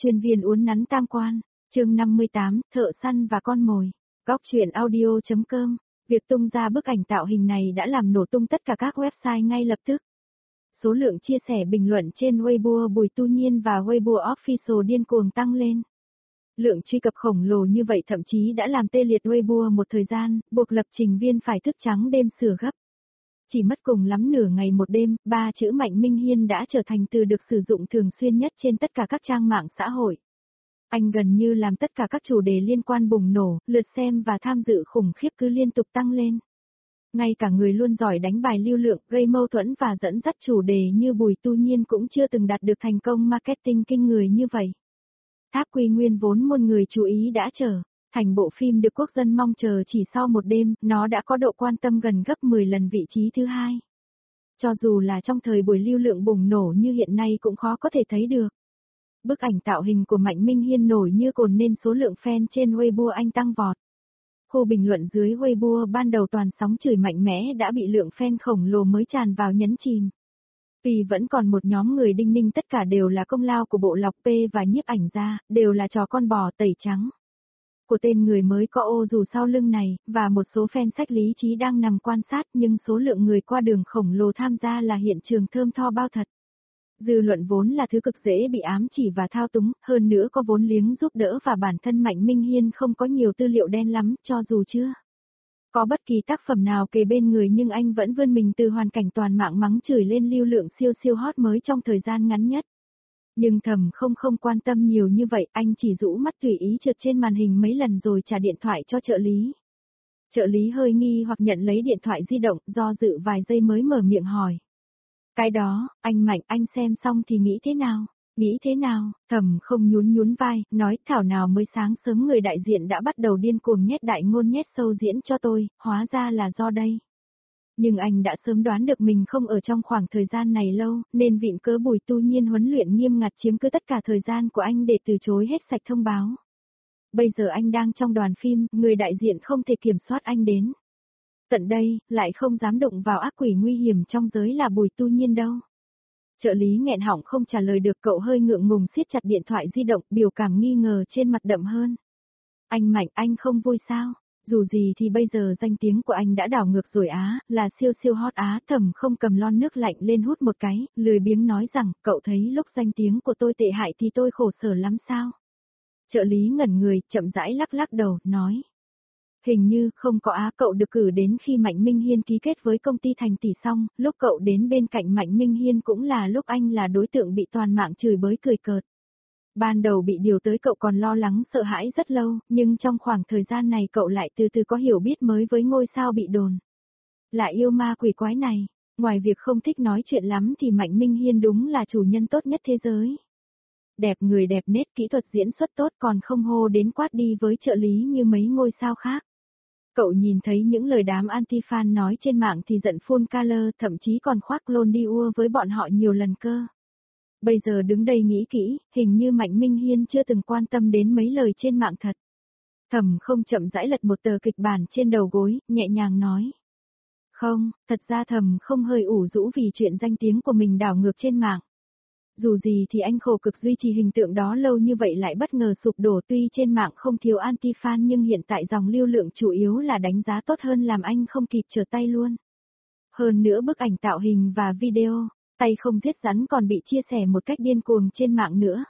Chuyên viên uốn nắn tam quan, chương 58, thợ săn và con mồi. Góc truyện audio.com, việc tung ra bức ảnh tạo hình này đã làm nổ tung tất cả các website ngay lập tức. Số lượng chia sẻ bình luận trên Weibo Bùi Tu Nhiên và Weibo Official điên cuồng tăng lên. Lượng truy cập khổng lồ như vậy thậm chí đã làm tê liệt Weibo một thời gian, buộc lập trình viên phải thức trắng đêm sửa gấp. Chỉ mất cùng lắm nửa ngày một đêm, 3 chữ Mạnh Minh Hiên đã trở thành từ được sử dụng thường xuyên nhất trên tất cả các trang mạng xã hội. Anh gần như làm tất cả các chủ đề liên quan bùng nổ, lượt xem và tham dự khủng khiếp cứ liên tục tăng lên. Ngay cả người luôn giỏi đánh bài lưu lượng, gây mâu thuẫn và dẫn dắt chủ đề như Bùi Tu Nhiên cũng chưa từng đạt được thành công marketing kinh người như vậy. Tháp Quy Nguyên vốn muôn người chú ý đã trở thành bộ phim được quốc dân mong chờ chỉ sau một đêm, nó đã có độ quan tâm gần gấp 10 lần vị trí thứ hai. Cho dù là trong thời buổi lưu lượng bùng nổ như hiện nay cũng khó có thể thấy được. Bức ảnh tạo hình của Mạnh Minh Hiên nổi như cồn nên số lượng fan trên Weibo anh tăng vọt. Khu bình luận dưới Weibo ban đầu toàn sóng chửi mạnh mẽ đã bị lượng fan khổng lồ mới tràn vào nhấn chìm. Vì vẫn còn một nhóm người đinh ninh tất cả đều là công lao của bộ lọc P và nhiếp ảnh gia, đều là trò con bò tẩy trắng. Của tên người mới có ô dù sau lưng này, và một số fan sách lý trí đang nằm quan sát nhưng số lượng người qua đường khổng lồ tham gia là hiện trường thơm tho bao thật. Dư luận vốn là thứ cực dễ bị ám chỉ và thao túng, hơn nữa có vốn liếng giúp đỡ và bản thân Mạnh Minh Hiên không có nhiều tư liệu đen lắm, cho dù chưa có bất kỳ tác phẩm nào kề bên người nhưng anh vẫn vươn mình từ hoàn cảnh toàn mạng mắng chửi lên lưu lượng siêu hot mới trong thời gian ngắn nhất. Nhưng Thầm không quan tâm nhiều như vậy, anh chỉ rũ mắt tùy ý trượt trên màn hình mấy lần rồi trả điện thoại cho trợ lý. Trợ lý hơi nghi hoặc nhận lấy điện thoại di động, do dự vài giây mới mở miệng hỏi. Cái đó, anh Mạnh, anh xem xong thì nghĩ thế nào? Nghĩ thế nào? Thầm không nhún vai, nói thảo nào mới sáng sớm người đại diện đã bắt đầu điên cuồng nhét đại ngôn nhét sâu diễn cho tôi, hóa ra là do đây. Nhưng anh đã sớm đoán được mình không ở trong khoảng thời gian này lâu, nên vịn cớ Bùi Tu Nhiên huấn luyện nghiêm ngặt chiếm cứ tất cả thời gian của anh để từ chối hết sạch thông báo. Bây giờ anh đang trong đoàn phim, người đại diện không thể kiểm soát anh đến tận đây, lại không dám đụng vào ác quỷ nguy hiểm trong giới là Bùi Tu Nhiên đâu. Trợ lý nghẹn họng không trả lời được, cậu hơi ngượng ngùng siết chặt điện thoại di động, biểu cảm nghi ngờ trên mặt đậm hơn. Anh Mạnh, anh không vui sao? Dù gì thì bây giờ danh tiếng của anh đã đảo ngược rồi á, là siêu hot á. Thầm không cầm lon nước lạnh lên hút một cái, lười biếng nói rằng, cậu thấy lúc danh tiếng của tôi tệ hại thì tôi khổ sở lắm sao? Trợ lý ngẩn người, chậm rãi lắc đầu, nói. Hình như không có á. Cậu được cử đến khi Mạnh Minh Hiên ký kết với công ty Thành Tỷ xong, lúc cậu đến bên cạnh Mạnh Minh Hiên cũng là lúc anh là đối tượng bị toàn mạng chửi bới cười cợt. Ban đầu bị điều tới cậu còn lo lắng sợ hãi rất lâu, nhưng trong khoảng thời gian này cậu lại từ từ có hiểu biết mới với ngôi sao bị đồn. Lại yêu ma quỷ quái này, ngoài việc không thích nói chuyện lắm thì Mạnh Minh Hiên đúng là chủ nhân tốt nhất thế giới. Đẹp người đẹp nết, kỹ thuật diễn xuất tốt, còn không hô đến quát đi với trợ lý như mấy ngôi sao khác. Cậu nhìn thấy những lời đám anti-fan nói trên mạng thì giận phun color, thậm chí còn khoác lôn đi ua với bọn họ nhiều lần cơ. Bây giờ đứng đây nghĩ kỹ, hình như Mạnh Minh Hiên chưa từng quan tâm đến mấy lời trên mạng thật. Thầm không chậm rãi lật một tờ kịch bản trên đầu gối, nhẹ nhàng nói. Không, thật ra Thầm không hơi ủ rũ vì chuyện danh tiếng của mình đảo ngược trên mạng. Dù gì thì anh khổ cực duy trì hình tượng đó lâu như vậy lại bất ngờ sụp đổ, tuy trên mạng không thiếu anti-fan nhưng hiện tại dòng lưu lượng chủ yếu là đánh giá tốt hơn làm anh không kịp trở tay luôn. Hơn nữa bức ảnh tạo hình và video, tay không giết rắn còn bị chia sẻ một cách điên cuồng trên mạng nữa.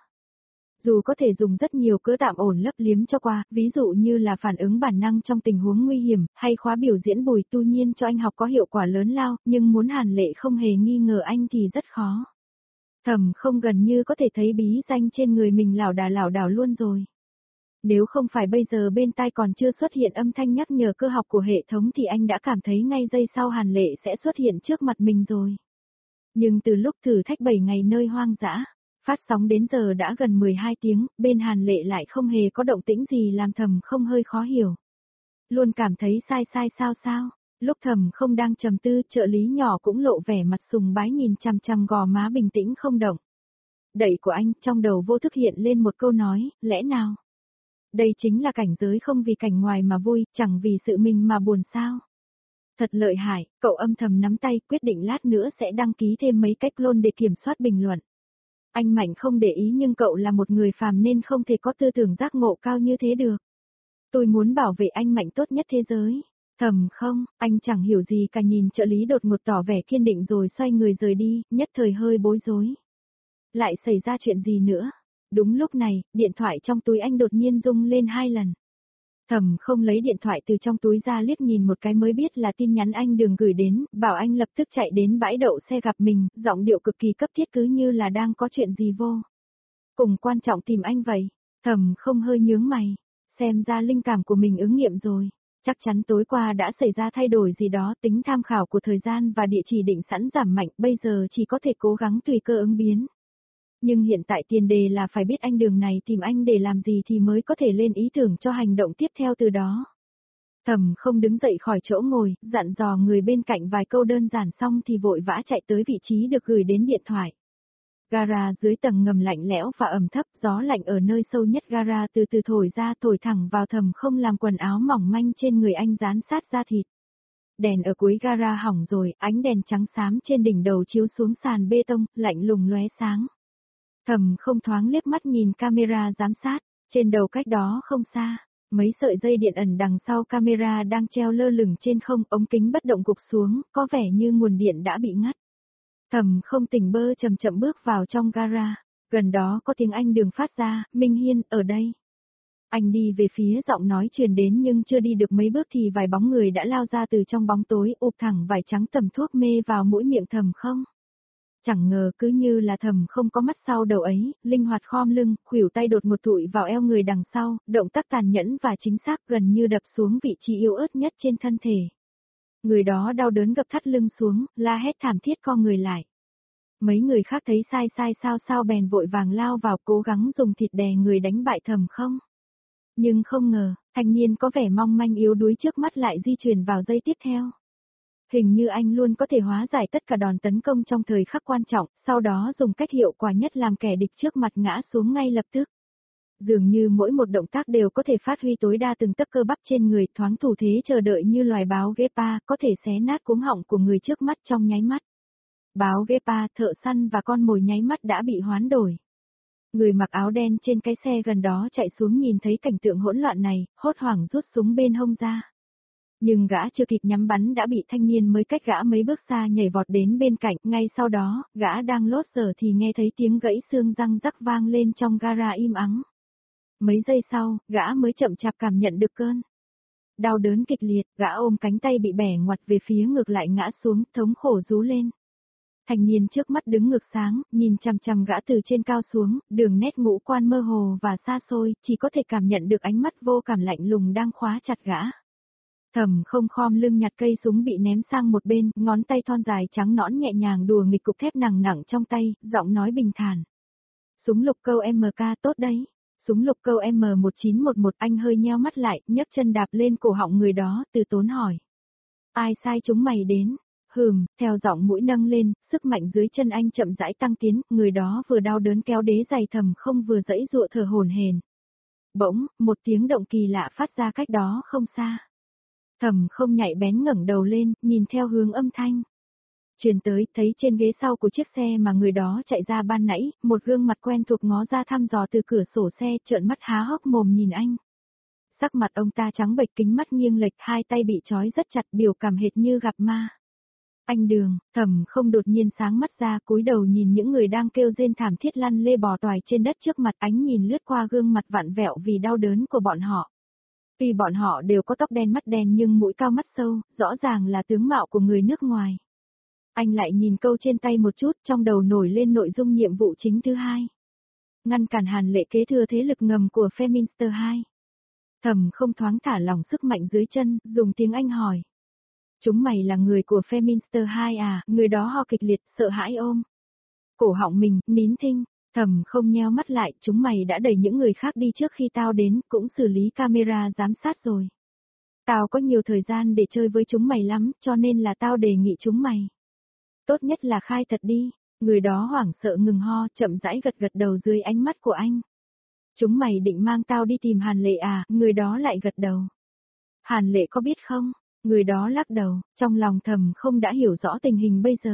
Dù có thể dùng rất nhiều cớ tạm ổn lấp liếm cho qua, ví dụ như là phản ứng bản năng trong tình huống nguy hiểm, hay khóa biểu diễn Bùi Tu Nhiên cho anh học có hiệu quả lớn lao, nhưng muốn Hàn Lệ không hề nghi ngờ anh thì rất khó. Thầm không gần như có thể thấy bí danh trên người mình lảo đảo luôn rồi. Nếu không phải bây giờ bên tai còn chưa xuất hiện âm thanh nhắc nhở cơ học của hệ thống thì anh đã cảm thấy ngay giây sau Hàn Lệ sẽ xuất hiện trước mặt mình rồi. Nhưng từ lúc thử thách 7 ngày nơi hoang dã, phát sóng đến giờ đã gần 12 tiếng, bên Hàn Lệ lại không hề có động tĩnh gì làm Thầm không hơi khó hiểu. Luôn cảm thấy sai sao. Lúc Thầm không đang trầm tư, trợ lý nhỏ cũng lộ vẻ mặt sùng bái nhìn chằm gò má bình tĩnh không động. Đẩy của anh, trong đầu vô thức hiện lên một câu nói, lẽ nào? Đây chính là cảnh giới không vì cảnh ngoài mà vui, chẳng vì sự mình mà buồn sao? Thật lợi hại, cậu âm thầm nắm tay, quyết định lát nữa sẽ đăng ký thêm mấy cách clone để kiểm soát bình luận. Anh Mạnh không để ý nhưng cậu là một người phàm nên không thể có tư tưởng giác ngộ cao như thế được. Tôi muốn bảo vệ anh Mạnh tốt nhất thế giới. Thầm không, anh chẳng hiểu gì cả nhìn trợ lý đột ngột tỏ vẻ kiên định rồi xoay người rời đi, nhất thời hơi bối rối. Lại xảy ra chuyện gì nữa? Đúng lúc này, điện thoại trong túi anh đột nhiên rung lên 2 lần. Thầm không lấy điện thoại từ trong túi ra liếc nhìn một cái mới biết là tin nhắn anh Đường gửi đến, bảo anh lập tức chạy đến bãi đậu xe gặp mình, giọng điệu cực kỳ cấp thiết cứ như là đang có chuyện gì vô cùng quan trọng tìm anh vậy. Thầm không hơi nhướng mày, xem ra linh cảm của mình ứng nghiệm rồi. Chắc chắn tối qua đã xảy ra thay đổi gì đó, tính tham khảo của thời gian và địa chỉ định sẵn giảm mạnh, bây giờ chỉ có thể cố gắng tùy cơ ứng biến. Nhưng hiện tại tiền đề là phải biết anh Đường này tìm anh để làm gì thì mới có thể lên ý tưởng cho hành động tiếp theo từ đó. Thầm không đứng dậy khỏi chỗ ngồi, dặn dò người bên cạnh vài câu đơn giản xong thì vội vã chạy tới vị trí được gửi đến điện thoại. Gara dưới tầng ngầm lạnh lẽo và ẩm thấp, gió lạnh ở nơi sâu nhất gara từ từ thổi ra thổi thẳng vào Thầm không làm quần áo mỏng manh trên người anh dán sát da thịt. Đèn ở cuối gara hỏng rồi, ánh đèn trắng xám trên đỉnh đầu chiếu xuống sàn bê tông, lạnh lùng lóe sáng. Thầm không thoáng liếc mắt nhìn camera giám sát, trên đầu cách đó không xa, mấy sợi dây điện ẩn đằng sau camera đang treo lơ lửng trên không, ống kính bất động gục xuống, có vẻ như nguồn điện đã bị ngắt. Thầm không tỉnh bơ chậm chậm bước vào trong gara, gần đó có tiếng anh Đường phát ra, Minh Hiên, ở đây. Anh đi về phía giọng nói truyền đến nhưng chưa đi được mấy bước thì vài bóng người đã lao ra từ trong bóng tối, ụp thẳng vải trắng tẩm thuốc mê vào mũi miệng Thầm không. Chẳng ngờ cứ như là Thầm không có mắt sau đầu ấy, linh hoạt khom lưng, khuỷu tay đột một tụi vào eo người đằng sau, động tác tàn nhẫn và chính xác gần như đập xuống vị trí yếu ớt nhất trên thân thể. Người đó đau đớn gập thắt lưng xuống, la hét thảm thiết co người lại. Mấy người khác thấy sai sao bèn vội vàng lao vào cố gắng dùng thịt đè người đánh bại Thầm không. Nhưng không ngờ, thanh niên có vẻ mong manh yếu đuối trước mắt lại di chuyển vào giây tiếp theo. Hình như anh luôn có thể hóa giải tất cả đòn tấn công trong thời khắc quan trọng, sau đó dùng cách hiệu quả nhất làm kẻ địch trước mặt ngã xuống ngay lập tức. Dường như mỗi một động tác đều có thể phát huy tối đa từng tấc cơ bắp trên người, thoáng thủ thế chờ đợi như loài báo Gepa, có thể xé nát cuống họng của người trước mắt trong nháy mắt. Báo Gepa, thợ săn và con mồi nháy mắt đã bị hoán đổi. Người mặc áo đen trên cái xe gần đó chạy xuống nhìn thấy cảnh tượng hỗn loạn này, hốt hoảng rút súng bên hông ra. Nhưng gã chưa kịp nhắm bắn đã bị thanh niên mới cách gã mấy bước xa nhảy vọt đến bên cạnh, ngay sau đó, gã đang lốt giờ thì nghe thấy tiếng gãy xương răng rắc vang lên trong gara im ắng. Mấy giây sau, gã mới chậm chạp cảm nhận được cơn đau đớn kịch liệt, gã ôm cánh tay bị bẻ ngoặt về phía ngược lại ngã xuống, thống khổ rú lên. Thanh niên trước mắt đứng ngược sáng, nhìn chằm chằm gã từ trên cao xuống, đường nét ngũ quan mơ hồ và xa xôi, chỉ có thể cảm nhận được ánh mắt vô cảm lạnh lùng đang khóa chặt gã. Thầm không khom lưng nhặt cây súng bị ném sang một bên, ngón tay thon dài trắng nõn nhẹ nhàng đùa nghịch cục thép nặng nặng trong tay, giọng nói bình thản. Súng lục câu MK tốt đấy. Súng lục câu M1911, anh hơi nheo mắt lại, nhấc chân đạp lên cổ họng người đó, từ tốn hỏi. Ai sai chúng mày đến? Theo giọng mũi nâng lên, sức mạnh dưới chân anh chậm rãi tăng tiến, người đó vừa đau đớn kéo đế giày Thầm không vừa giãy giụa thở hổn hển. Bỗng, một tiếng động kỳ lạ phát ra cách đó không xa. Thầm không nhạy bén ngẩng đầu lên, nhìn theo hướng âm thanh truyền tới, thấy trên ghế sau của chiếc xe mà người đó chạy ra ban nãy, một gương mặt quen thuộc ngó ra thăm dò từ cửa sổ xe, trợn mắt há hốc mồm nhìn anh. Sắc mặt ông ta trắng bệch, kính mắt nghiêng lệch, hai tay bị trói rất chặt, biểu cảm hệt như gặp ma. Anh Đường, Thầm không đột nhiên sáng mắt ra, cúi đầu nhìn những người đang kêu rên thảm thiết lăn lê bò toài trên đất trước mặt, ánh nhìn lướt qua gương mặt vặn vẹo vì đau đớn của bọn họ. Tuy bọn họ đều có tóc đen mắt đen nhưng mũi cao mắt sâu, rõ ràng là tướng mạo của người nước ngoài. Anh lại nhìn câu trên tay một chút, trong đầu nổi lên nội dung nhiệm vụ chính thứ hai. Ngăn cản Hàn Lệ kế thừa thế lực ngầm của Feminster 2. Thầm không thoáng thả lỏng sức mạnh dưới chân, dùng tiếng Anh hỏi. Chúng mày là người của Feminster 2 à? Người đó ho kịch liệt, sợ hãi ôm cổ họng mình, nín thinh. Thầm không nheo mắt lại, chúng mày đã đẩy những người khác đi trước khi tao đến, cũng xử lý camera giám sát rồi. Tao có nhiều thời gian để chơi với chúng mày lắm, cho nên là tao đề nghị chúng mày. Tốt nhất là khai thật đi. Người đó hoảng sợ ngừng ho, chậm rãi gật gật đầu dưới ánh mắt của anh. Chúng mày định mang tao đi tìm Hàn Lệ à? Người đó lại gật đầu. Hàn Lệ có biết không? Người đó lắc đầu, trong lòng Thầm không đã hiểu rõ tình hình bây giờ.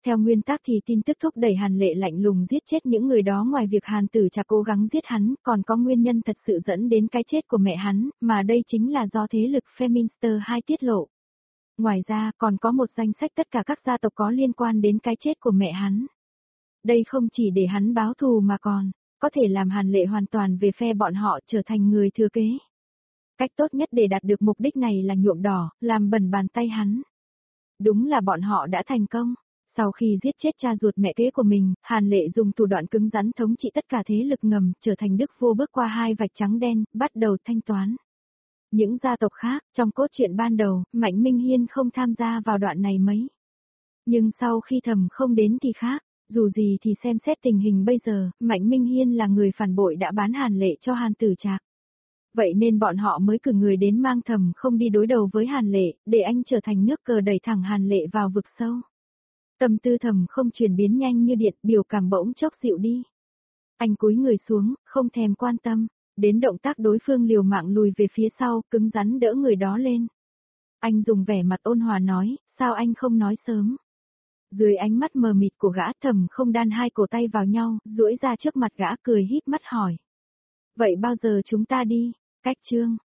Theo nguyên tắc thì tin tức thúc đẩy Hàn Lệ lạnh lùng giết chết những người đó ngoài việc Hàn Tử Trạc cố gắng giết hắn, còn có nguyên nhân thật sự dẫn đến cái chết của mẹ hắn, mà đây chính là do thế lực Feminster 2 tiết lộ. Ngoài ra, còn có một danh sách tất cả các gia tộc có liên quan đến cái chết của mẹ hắn. Đây không chỉ để hắn báo thù mà còn có thể làm Hàn Lệ hoàn toàn về phe bọn họ trở thành người thừa kế. Cách tốt nhất để đạt được mục đích này là nhuộm đỏ, làm bẩn bàn tay hắn. Đúng là bọn họ đã thành công. Sau khi giết chết cha ruột mẹ kế của mình, Hàn Lệ dùng thủ đoạn cứng rắn thống trị tất cả thế lực ngầm, trở thành đức vua bước qua hai vạch trắng đen, bắt đầu thanh toán. Những gia tộc khác, trong cốt truyện ban đầu, Mạnh Minh Hiên không tham gia vào đoạn này mấy. Nhưng sau khi Thẩm Không đến thì khác, dù gì thì xem xét tình hình bây giờ, Mạnh Minh Hiên là người phản bội đã bán Hàn Lệ cho Hàn Tử Trạc. Vậy nên bọn họ mới cử người đến mang Thẩm Không đi đối đầu với Hàn Lệ, để anh trở thành nước cờ đẩy thẳng Hàn Lệ vào vực sâu. Tâm tư Thẩm Không chuyển biến nhanh như điện, biểu cảm bỗng chốc dịu đi. Anh cúi người xuống, không thèm quan tâm, đến động tác đối phương liều mạng lùi về phía sau, cứng rắn đỡ người đó lên. Anh dùng vẻ mặt ôn hòa nói, sao anh không nói sớm? Dưới ánh mắt mờ mịt của gã, Thẩm Không đan hai cổ tay vào nhau, duỗi ra trước mặt gã cười híp mắt hỏi. Vậy bao giờ chúng ta đi? Cách chương